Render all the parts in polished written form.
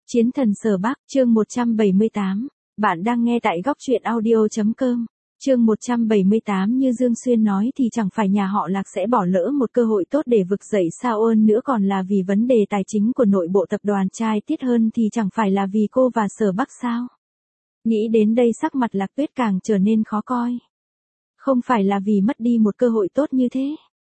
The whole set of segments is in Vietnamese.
Chiến thần Sở Bắc, chương 178. Bạn đang nghe tại góc truyện audio.com. Chương 178. Như Dương Xuyên nói thì chẳng phải nhà họ Lạc sẽ bỏ lỡ một cơ hội tốt để vực dậy Sao Ơn nữa, còn là vì vấn đề tài chính của nội bộ tập đoàn trai Tiết hơn thì chẳng phải là vì cô và Sở Bắc sao? Nghĩ đến đây sắc mặt Lạc Tuyết càng trở nên khó coi. Không phải là vì mất đi một cơ hội tốt như thế,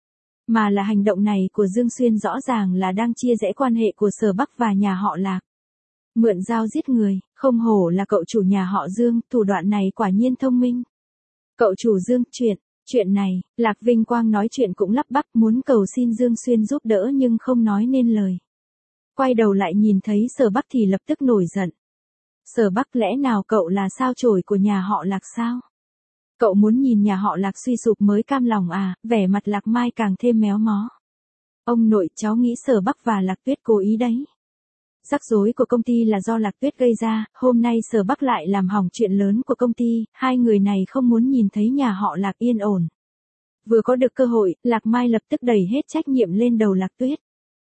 mà là hành động này của Dương Xuyên rõ ràng là đang chia rẽ quan hệ của Sở Bắc và nhà họ Lạc. Mượn dao giết người, không hổ là cậu chủ nhà họ Dương, thủ đoạn này quả nhiên thông minh. Cậu chủ Dương, chuyện này, Lạc Vinh Quang nói chuyện cũng lắp bắp muốn cầu xin Dương Xuyên giúp đỡ nhưng không nói nên lời. Quay đầu lại nhìn thấy Sở Bắc thì lập tức nổi giận. Sở Bắc, lẽ nào cậu là sao chổi của nhà họ Lạc sao? Cậu muốn nhìn nhà họ Lạc suy sụp mới cam lòng à? Vẻ mặt Lạc Mai càng thêm méo mó. Ông nội, cháu nghĩ Sở Bắc và Lạc Tuyết cố ý đấy. Rắc rối của công ty là do Lạc Tuyết gây ra, hôm nay Sở Bắc lại làm hỏng chuyện lớn của công ty, hai người này không muốn nhìn thấy nhà họ Lạc yên ổn. Vừa có được cơ hội, Lạc Mai lập tức đẩy hết trách nhiệm lên đầu Lạc Tuyết.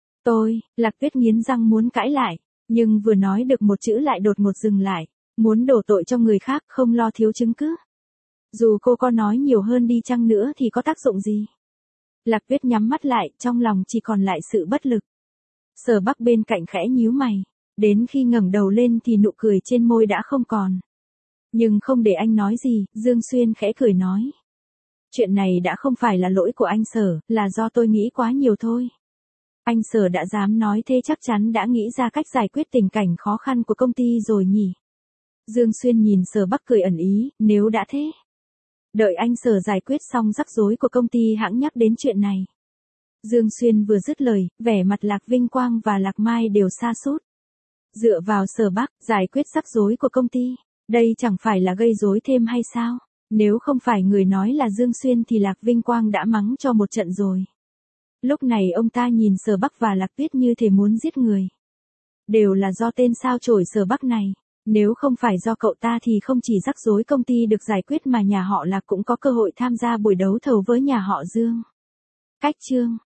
Lạc Tuyết nghiến răng muốn cãi lại, nhưng vừa nói được một chữ lại đột ngột dừng lại, muốn đổ tội cho người khác không lo thiếu chứng cứ. Dù cô có nói nhiều hơn đi chăng nữa thì có tác dụng gì? Lạc Tuyết nhắm mắt lại, trong lòng chỉ còn lại sự bất lực. Sở Bắc bên cạnh khẽ nhíu mày, đến khi ngẩng đầu lên thì nụ cười trên môi đã không còn. Nhưng không để anh nói gì, Dương Xuyên khẽ cười nói. Chuyện này đã không phải là lỗi của anh Sở, là do tôi nghĩ quá nhiều thôi. Anh Sở đã dám nói thế chắc chắn đã nghĩ ra cách giải quyết tình cảnh khó khăn của công ty rồi nhỉ? Dương Xuyên nhìn Sở Bắc cười ẩn ý, nếu đã thế. Đợi anh Sở giải quyết xong rắc rối của công ty hãng nhắc đến chuyện này. Dương Xuyên vừa dứt lời, vẻ mặt Lạc Vinh Quang và Lạc Mai đều sa sút. Dựa vào Sở Bắc, giải quyết rắc rối của công ty, đây chẳng phải là gây rối thêm hay sao? Nếu không phải người nói là Dương Xuyên thì Lạc Vinh Quang đã mắng cho một trận rồi. Lúc này ông ta nhìn Sở Bắc và Lạc Tuyết như thể muốn giết người. Đều là do tên sao chổi Sở Bắc này. Nếu không phải do cậu ta thì không chỉ rắc rối công ty được giải quyết mà nhà họ Lạc cũng có cơ hội tham gia buổi đấu thầu với nhà họ Dương. Cách chương